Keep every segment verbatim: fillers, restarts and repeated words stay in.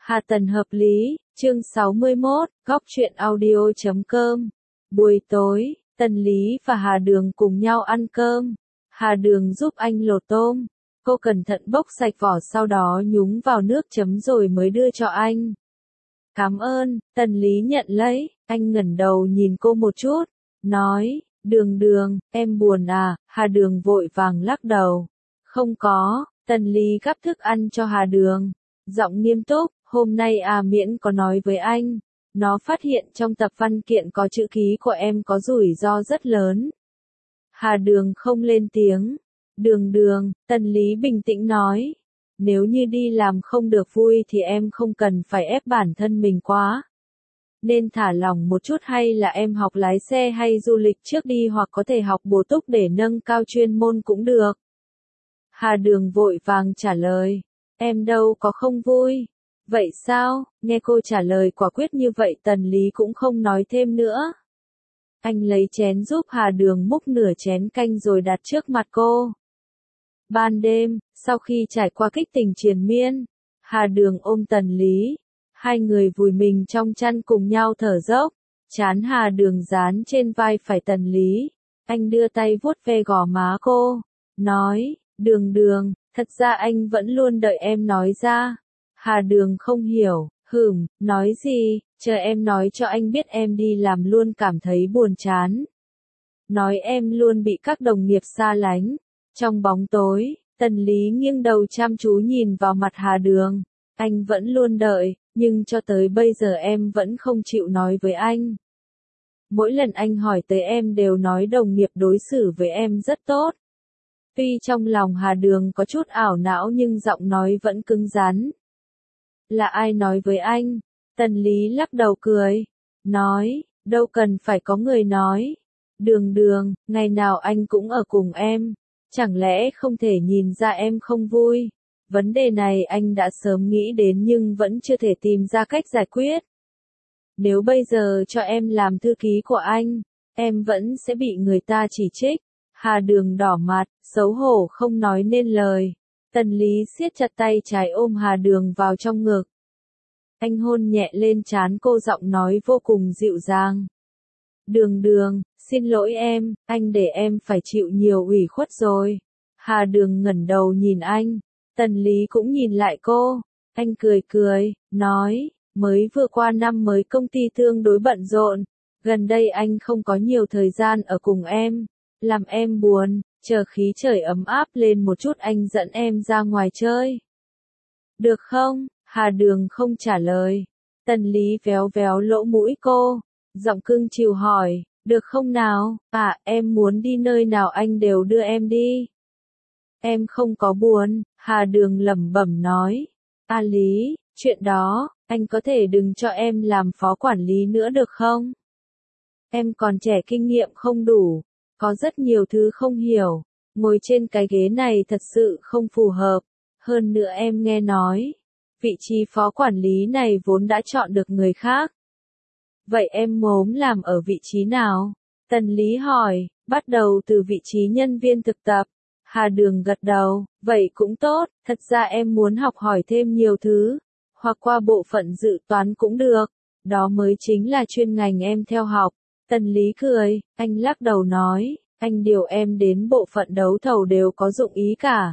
Hà Tần hợp lý, chương sáu mươi mốt, góc truyện audio chấm com. Buổi tối, Tần Lý và Hà Đường cùng nhau ăn cơm. Hà Đường giúp anh lột tôm. Cô cẩn thận bóc sạch vỏ sau đó nhúng vào nước chấm rồi mới đưa cho anh. Cảm ơn, Tần Lý nhận lấy, anh ngẩng đầu nhìn cô một chút, nói, Đường Đường, em buồn à, Hà Đường vội vàng lắc đầu. Không có, Tần Lý gắp thức ăn cho Hà Đường. Giọng nghiêm túc, hôm nay à Miễn có nói với anh, nó phát hiện trong tập văn kiện có chữ ký của em có rủi ro rất lớn. Hà Đường không lên tiếng. Đường Đường, Tần Lý bình tĩnh nói, nếu như đi làm không được vui thì em không cần phải ép bản thân mình quá. Nên thả lỏng một chút, hay là em học lái xe hay du lịch trước đi, hoặc có thể học bổ túc để nâng cao chuyên môn cũng được. Hà Đường vội vàng trả lời, em đâu có không vui. Vậy sao? Nghe cô trả lời quả quyết như vậy, Tần Lý cũng không nói thêm nữa. Anh lấy chén giúp Hà Đường múc nửa chén canh rồi đặt trước mặt cô. Ban đêm, sau khi trải qua kích tình triền miên, Hà Đường ôm Tần Lý. Hai người vùi mình trong chăn cùng nhau thở dốc. Trán Hà Đường dán trên vai phải Tần Lý. Anh đưa tay vuốt ve gò má cô. Nói, Đường Đường, thật ra anh vẫn luôn đợi em nói ra. Hà Đường không hiểu, hửm, nói gì, chờ em nói cho anh biết em đi làm luôn cảm thấy buồn chán. Nói em luôn bị các đồng nghiệp xa lánh. Trong bóng tối, Tần Lý nghiêng đầu chăm chú nhìn vào mặt Hà Đường. Anh vẫn luôn đợi, nhưng cho tới bây giờ em vẫn không chịu nói với anh. Mỗi lần anh hỏi tới em đều nói đồng nghiệp đối xử với em rất tốt. Tuy trong lòng Hà Đường có chút ảo não nhưng giọng nói vẫn cứng rắn. Là ai nói với anh? Tần Lý lắc đầu cười. Nói, đâu cần phải có người nói. Đường Đường, ngày nào anh cũng ở cùng em. Chẳng lẽ không thể nhìn ra em không vui? Vấn đề này anh đã sớm nghĩ đến nhưng vẫn chưa thể tìm ra cách giải quyết. Nếu bây giờ cho em làm thư ký của anh, em vẫn sẽ bị người ta chỉ trích. Hà Đường đỏ mặt, xấu hổ không nói nên lời. Tần Lý siết chặt tay trái ôm Hà Đường vào trong ngực. Anh hôn nhẹ lên trán cô, giọng nói vô cùng dịu dàng. Đường Đường, xin lỗi em, anh để em phải chịu nhiều ủy khuất rồi. Hà Đường ngẩng đầu nhìn anh. Tần Lý cũng nhìn lại cô. Anh cười cười, nói, mới vừa qua năm mới công ty tương đối bận rộn. Gần đây anh không có nhiều thời gian ở cùng em. Làm em buồn, chờ khí trời ấm áp lên một chút anh dẫn em ra ngoài chơi. Được không? Hà Đường không trả lời. Tần Lý véo véo lỗ mũi cô. Giọng cưng chiều hỏi, được không nào? À, em muốn đi nơi nào anh đều đưa em đi. Em không có buồn, Hà Đường lẩm bẩm nói. À Lý, chuyện đó, anh có thể đừng cho em làm phó quản lý nữa được không? Em còn trẻ, kinh nghiệm không đủ, có rất nhiều thứ không hiểu, ngồi trên cái ghế này thật sự không phù hợp. Hơn nữa em nghe nói, vị trí phó quản lý này vốn đã chọn được người khác. Vậy em muốn làm ở vị trí nào? Tần Lý hỏi, bắt đầu từ vị trí nhân viên thực tập. Hà Đường gật đầu, vậy cũng tốt, thật ra em muốn học hỏi thêm nhiều thứ, hoặc qua bộ phận dự toán cũng được, đó mới chính là chuyên ngành em theo học. Tần Lý cười, anh lắc đầu nói, anh điều em đến bộ phận đấu thầu đều có dụng ý cả.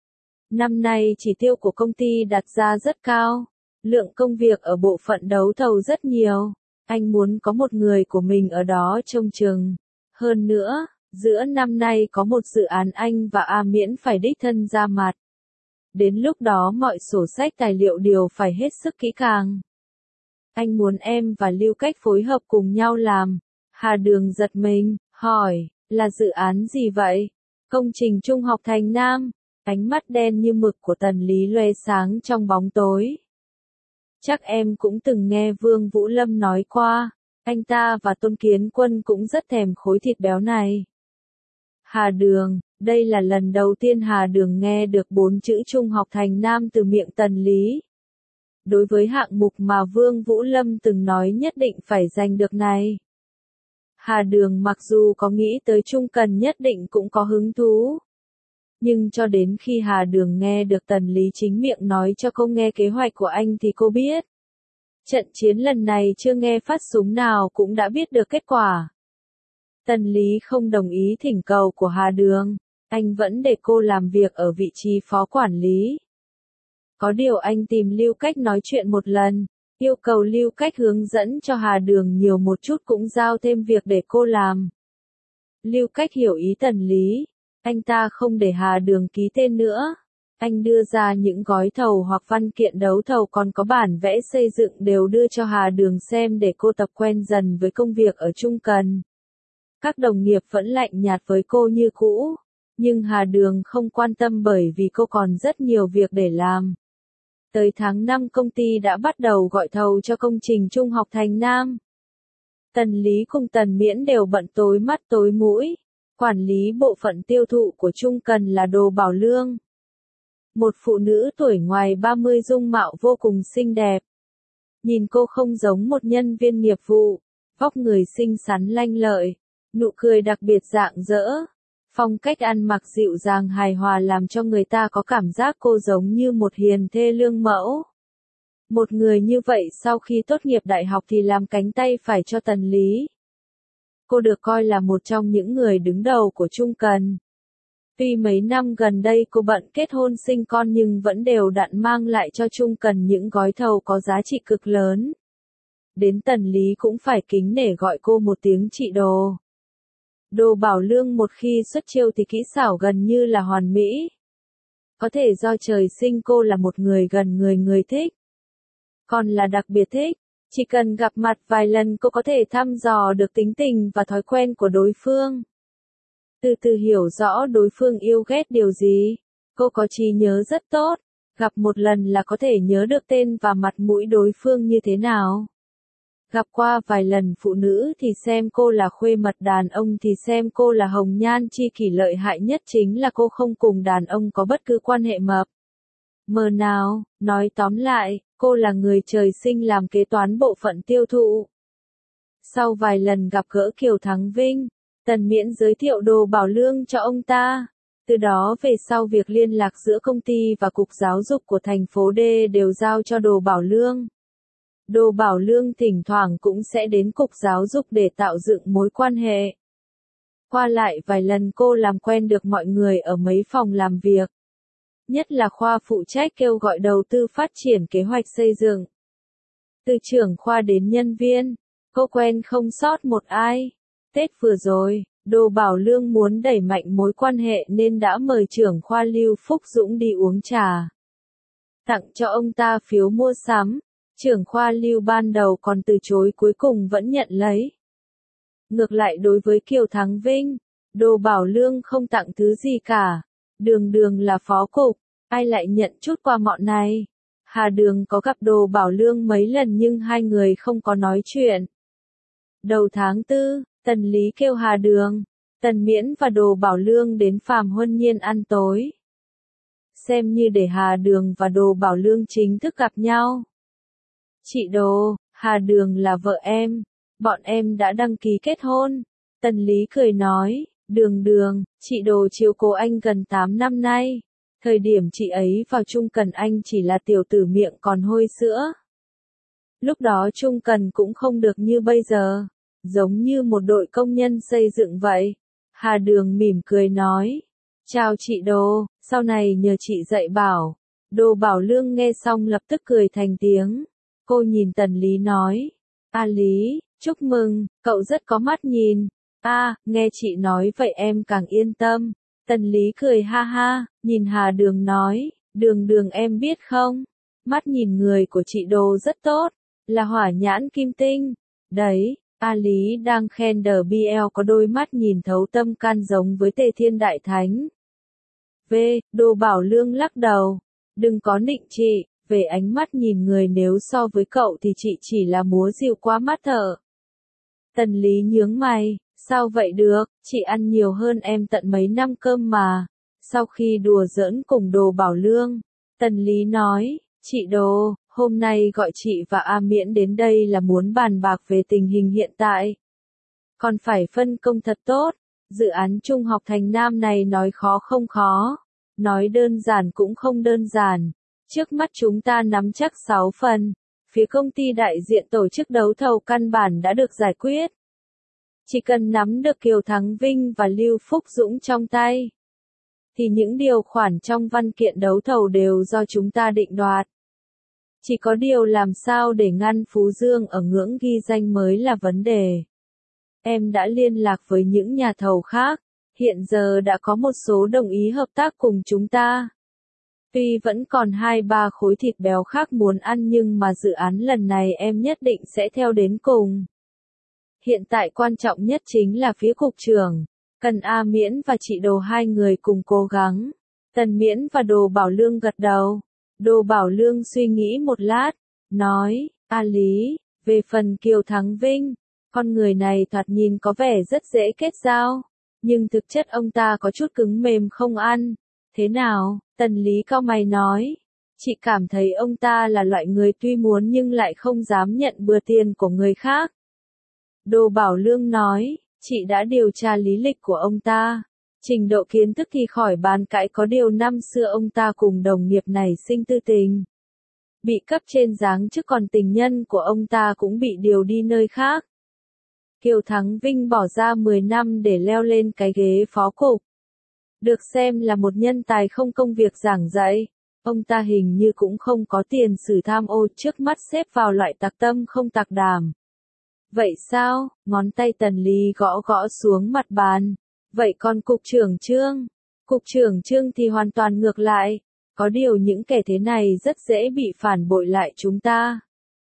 Năm nay chỉ tiêu của công ty đặt ra rất cao, lượng công việc ở bộ phận đấu thầu rất nhiều, anh muốn có một người của mình ở đó trông chừng. Hơn nữa, giữa năm nay có một dự án anh và A Miễn phải đích thân ra mặt. Đến lúc đó mọi sổ sách tài liệu đều phải hết sức kỹ càng. Anh muốn em và Lưu Cách phối hợp cùng nhau làm. Hà Đường giật mình, hỏi, là dự án gì vậy? Công trình Trung học Thành Nam. Ánh mắt đen như mực của Tần Lý loe sáng trong bóng tối. Chắc em cũng từng nghe Vương Vũ Lâm nói qua, anh ta và Tôn Kiến Quân cũng rất thèm khối thịt béo này. Hà Đường, đây là lần đầu tiên Hà Đường nghe được bốn chữ Trung học Thành Nam từ miệng Tần Lý. Đối với hạng mục mà Vương Vũ Lâm từng nói nhất định phải giành được này, Hà Đường mặc dù có nghĩ tới Trung Cần nhất định cũng có hứng thú. Nhưng cho đến khi Hà Đường nghe được Tần Lý chính miệng nói cho cô nghe kế hoạch của anh thì cô biết. Trận chiến lần này chưa nghe phát súng nào cũng đã biết được kết quả. Tần Lý không đồng ý thỉnh cầu của Hà Đường, anh vẫn để cô làm việc ở vị trí phó quản lý. Có điều anh tìm Lưu Cách nói chuyện một lần, yêu cầu Lưu Cách hướng dẫn cho Hà Đường nhiều một chút cũng giao thêm việc để cô làm. Lưu Cách hiểu ý Tần Lý, anh ta không để Hà Đường ký tên nữa. Anh đưa ra những gói thầu hoặc văn kiện đấu thầu còn có bản vẽ xây dựng đều đưa cho Hà Đường xem để cô tập quen dần với công việc ở Trung Cần. Các đồng nghiệp vẫn lạnh nhạt với cô như cũ, nhưng Hà Đường không quan tâm bởi vì cô còn rất nhiều việc để làm. Tới tháng năm công ty đã bắt đầu gọi thầu cho công trình Trung học Thành Nam. Tần Lý cùng Tần Miễn đều bận tối mắt tối mũi. Quản lý bộ phận tiêu thụ của Trung Cần là Đồ Bảo Lương. Một phụ nữ tuổi ngoài ba mươi dung mạo vô cùng xinh đẹp. Nhìn cô không giống một nhân viên nghiệp vụ, vóc người xinh xắn lanh lợi, nụ cười đặc biệt rạng rỡ. Phong cách ăn mặc dịu dàng hài hòa làm cho người ta có cảm giác cô giống như một hiền thê lương mẫu. Một người như vậy sau khi tốt nghiệp đại học thì làm cánh tay phải cho Tần Lý. Cô được coi là một trong những người đứng đầu của Trung Cần. Tuy mấy năm gần đây cô bận kết hôn sinh con nhưng vẫn đều đặn mang lại cho Trung Cần những gói thầu có giá trị cực lớn. Đến Tần Lý cũng phải kính nể gọi cô một tiếng chị Đồ. Đồ Bảo Lương một khi xuất chiêu thì kỹ xảo gần như là hoàn mỹ. Có thể do trời sinh cô là một người gần người người thích. Còn là đặc biệt thích, chỉ cần gặp mặt vài lần cô có thể thăm dò được tính tình và thói quen của đối phương. Từ từ hiểu rõ đối phương yêu ghét điều gì. Cô có trí nhớ rất tốt, gặp một lần là có thể nhớ được tên và mặt mũi đối phương như thế nào. Gặp qua vài lần phụ nữ thì xem cô là khuê mật, đàn ông thì xem cô là hồng nhan chi kỷ, lợi hại nhất chính là cô không cùng đàn ông có bất cứ quan hệ mập mờ nào. Nói tóm lại, cô là người trời sinh làm kế toán bộ phận tiêu thụ. Sau vài lần gặp gỡ Kiều Thắng Vinh, Tần Miễn giới thiệu Đồ Bảo Lương cho ông ta. Từ đó về sau việc liên lạc giữa công ty và Cục Giáo dục của thành phố D đều giao cho Đồ Bảo Lương. Đồ Bảo Lương thỉnh thoảng cũng sẽ đến Cục Giáo dục để tạo dựng mối quan hệ. Qua lại vài lần cô làm quen được mọi người ở mấy phòng làm việc. Nhất là khoa phụ trách kêu gọi đầu tư phát triển kế hoạch xây dựng. Từ trưởng khoa đến nhân viên, cô quen không sót một ai. Tết vừa rồi, Đồ Bảo Lương muốn đẩy mạnh mối quan hệ nên đã mời trưởng khoa Lưu Phúc Dũng đi uống trà. Tặng cho ông ta phiếu mua sắm, trưởng khoa Lưu ban đầu còn từ chối cuối cùng vẫn nhận lấy. Ngược lại đối với Kiều Thắng Vinh, Đồ Bảo Lương không tặng thứ gì cả. Đường Đường là phó cục, ai lại nhận chút quà mọn này. Hà Đường có gặp Đồ Bảo Lương mấy lần nhưng hai người không có nói chuyện. Đầu tháng tư, Tần Lý kêu Hà Đường, Tần Miễn và Đồ Bảo Lương đến Phạm Huân Nhiên ăn tối. Xem như để Hà Đường và Đồ Bảo Lương chính thức gặp nhau. Chị Đồ, Hà Đường là vợ em, bọn em đã đăng ký kết hôn. Tần Lý cười nói, Đường Đường, chị Đồ chiếu cố anh gần tám năm nay. Thời điểm chị ấy vào Trung Cần anh chỉ là tiểu tử miệng còn hôi sữa. Lúc đó Trung Cần cũng không được như bây giờ, giống như một đội công nhân xây dựng vậy. Hà Đường mỉm cười nói, chào chị Đồ, sau này nhờ chị dạy bảo. Đồ Bảo Lương nghe xong lập tức cười thành tiếng. Cô nhìn Tần Lý nói, a Lý, chúc mừng, cậu rất có mắt nhìn. A, nghe chị nói vậy em càng yên tâm. Tần Lý cười ha ha, nhìn Hà Đường nói, Đường Đường em biết không, mắt nhìn người của chị Đồ rất tốt, là hỏa nhãn kim tinh. Đấy, A Lý đang khen đờ bê lờ có đôi mắt nhìn thấu tâm can giống với Tề Thiên Đại Thánh. V, Đồ Bảo Lương lắc đầu, đừng có nịnh chị, về ánh mắt nhìn người nếu so với cậu thì chị chỉ là múa dịu qua mắt thở. Tần Lý nhướng mày. Sao vậy được, chị ăn nhiều hơn em tận mấy năm cơm mà. Sau khi đùa giỡn cùng Đồ Bảo Lương, Tần Lý nói, chị Đồ, hôm nay gọi chị và A Miễn đến đây là muốn bàn bạc về tình hình hiện tại. Còn phải phân công thật tốt, dự án Trung học Thành Nam này nói khó không khó, Nói đơn giản cũng không đơn giản. Trước mắt chúng ta nắm chắc sáu phần. Phía công ty đại diện tổ chức đấu thầu căn bản đã được giải quyết. Chỉ cần nắm được Kiều Thắng Vinh và Lưu Phúc Dũng trong tay, thì những điều khoản trong văn kiện đấu thầu đều do chúng ta định đoạt. Chỉ có điều làm sao để ngăn Phú Dương ở ngưỡng ghi danh mới là vấn đề. Em đã liên lạc với những nhà thầu khác, hiện giờ đã có một số đồng ý hợp tác cùng chúng ta. Tuy vẫn còn hai ba khối thịt béo khác muốn ăn nhưng mà dự án lần này em nhất định sẽ theo đến cùng. Hiện tại quan trọng nhất chính là phía cục trưởng, cần A Miễn và chị Đồ hai người cùng cố gắng. Tần Miễn và Đồ Bảo Lương gật đầu. Đồ Bảo Lương suy nghĩ một lát, nói, A Lý, về phần Kiều Thắng Vinh, con người này thoạt nhìn có vẻ rất dễ kết giao, nhưng thực chất ông ta có chút cứng mềm không ăn. Thế nào? Tần Lý cau mày nói, chị cảm thấy ông ta là loại người tuy muốn nhưng lại không dám nhận bừa tiền của người khác. Đồ Bảo Lương nói, chị đã điều tra lý lịch của ông ta. Trình độ kiến thức thì khỏi bàn cãi, có điều năm xưa ông ta cùng đồng nghiệp này sinh tư tình. Bị cấp trên giáng chức, còn tình nhân của ông ta cũng bị điều đi nơi khác. Kiều Thắng Vinh bỏ ra mười năm để leo lên cái ghế phó cục. Được xem là một nhân tài không công việc giảng dạy. Ông ta hình như cũng không có tiền sử tham ô, trước mắt xếp vào loại tặc tâm không tặc đảm. Vậy sao? Ngón tay Tần Lý gõ gõ xuống mặt bàn. Vậy còn cục trưởng Trương? Cục trưởng Trương thì hoàn toàn ngược lại. Có điều những kẻ thế này rất dễ bị phản bội lại chúng ta.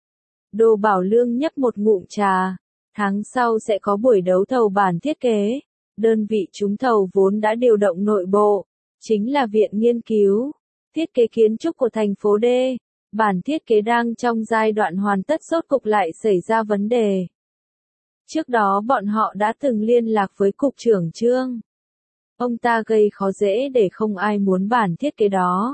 Đồ Bảo Lương nhấp một ngụm trà. Tháng sau sẽ có buổi đấu thầu bản thiết kế. Đơn vị trúng thầu vốn đã điều động nội bộ, chính là Viện Nghiên cứu Thiết kế Kiến trúc của thành phố D. Bản thiết kế đang trong giai đoạn hoàn tất, rốt cục lại xảy ra vấn đề. Trước đó bọn họ đã từng liên lạc với cục trưởng Trương. Ông ta gây khó dễ để không ai muốn bản thiết kế đó.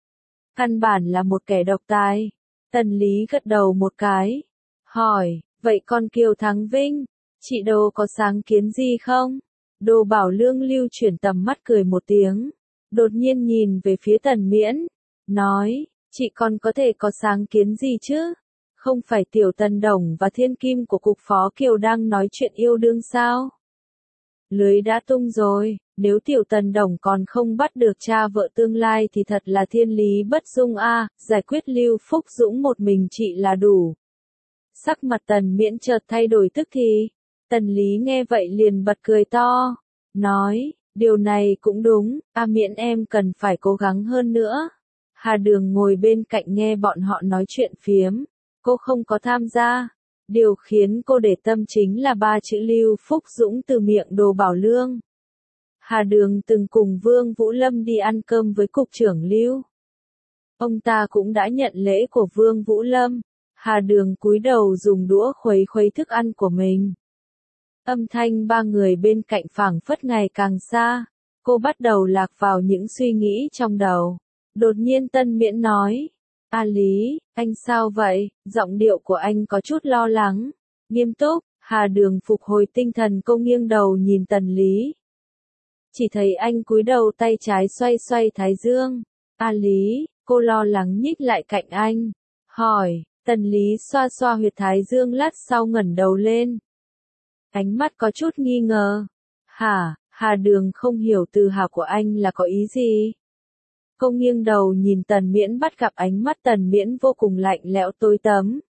Căn bản là một kẻ độc tài. Tần Lý gật đầu một cái. Hỏi, vậy con Kiều Thắng Vinh, chị Đồ có sáng kiến gì không? Đồ Bảo Lương lưu chuyển tầm mắt cười một tiếng. Đột nhiên nhìn về phía Tần Miễn. Nói, chị còn có thể có sáng kiến gì chứ? Không phải Tiểu Tần Đồng và Thiên Kim của cục phó Kiều đang nói chuyện yêu đương sao? Lưới đã tung rồi, nếu Tiểu Tần Đồng còn không bắt được cha vợ tương lai thì thật là thiên lý bất dung a, à, giải quyết Lưu Phúc Dũng một mình chị là đủ. Sắc mặt Tần Miễn chợt thay đổi tức thì. Tần Lý nghe vậy liền bật cười to, nói, điều này cũng đúng, A Miễn em cần phải cố gắng hơn nữa. Hà Đường ngồi bên cạnh nghe bọn họ nói chuyện phiếm, cô không có tham gia. Điều khiến cô để tâm chính là ba chữ Lưu Phúc Dũng từ miệng Đồ Bảo Lương. Hà Đường từng cùng Vương Vũ Lâm đi ăn cơm với cục trưởng Lưu. Ông ta cũng đã nhận lễ của Vương Vũ Lâm. Hà Đường cúi đầu dùng đũa khuấy khuấy thức ăn của mình. Âm thanh ba người bên cạnh phảng phất ngày càng xa. Cô bắt đầu lạc vào những suy nghĩ trong đầu. Đột nhiên Tân Miễn nói, A Lý, anh sao vậy? Giọng điệu của anh có chút lo lắng. Nghiêm túc. Hà Đường phục hồi tinh thần, cô nghiêng đầu nhìn Tần Lý. Chỉ thấy anh cúi đầu, tay trái xoay xoay thái dương. A Lý, cô lo lắng nhích lại cạnh anh. Hỏi. Tần Lý xoa xoa huyệt thái dương, lát sau ngẩng đầu lên. Ánh mắt có chút nghi ngờ. Hả? Hà Đường không hiểu từ hả của anh là có ý gì? Cô nghiêng đầu nhìn Tần Miễn, bắt gặp ánh mắt Tần Miễn vô cùng lạnh lẽo tối tăm.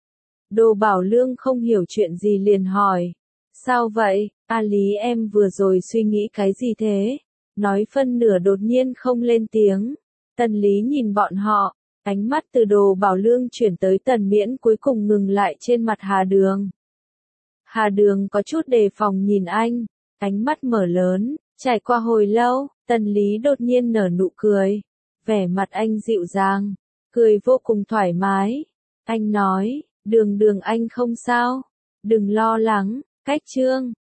Đồ Bảo Lương không hiểu chuyện gì liền hỏi. Sao vậy? A Lý, em vừa rồi suy nghĩ cái gì thế? Nói phân nửa đột nhiên không lên tiếng. Tần Lý nhìn bọn họ. Ánh mắt từ Đồ Bảo Lương chuyển tới Tần Miễn, cuối cùng ngừng lại trên mặt Hà Đường. Hà Đường có chút đề phòng nhìn anh. Ánh mắt mở lớn. Trải qua hồi lâu, Tần Lý đột nhiên nở nụ cười. Vẻ mặt anh dịu dàng. Cười vô cùng thoải mái. Anh nói, Đường Đường anh không sao. Đừng lo lắng. Cách Trương.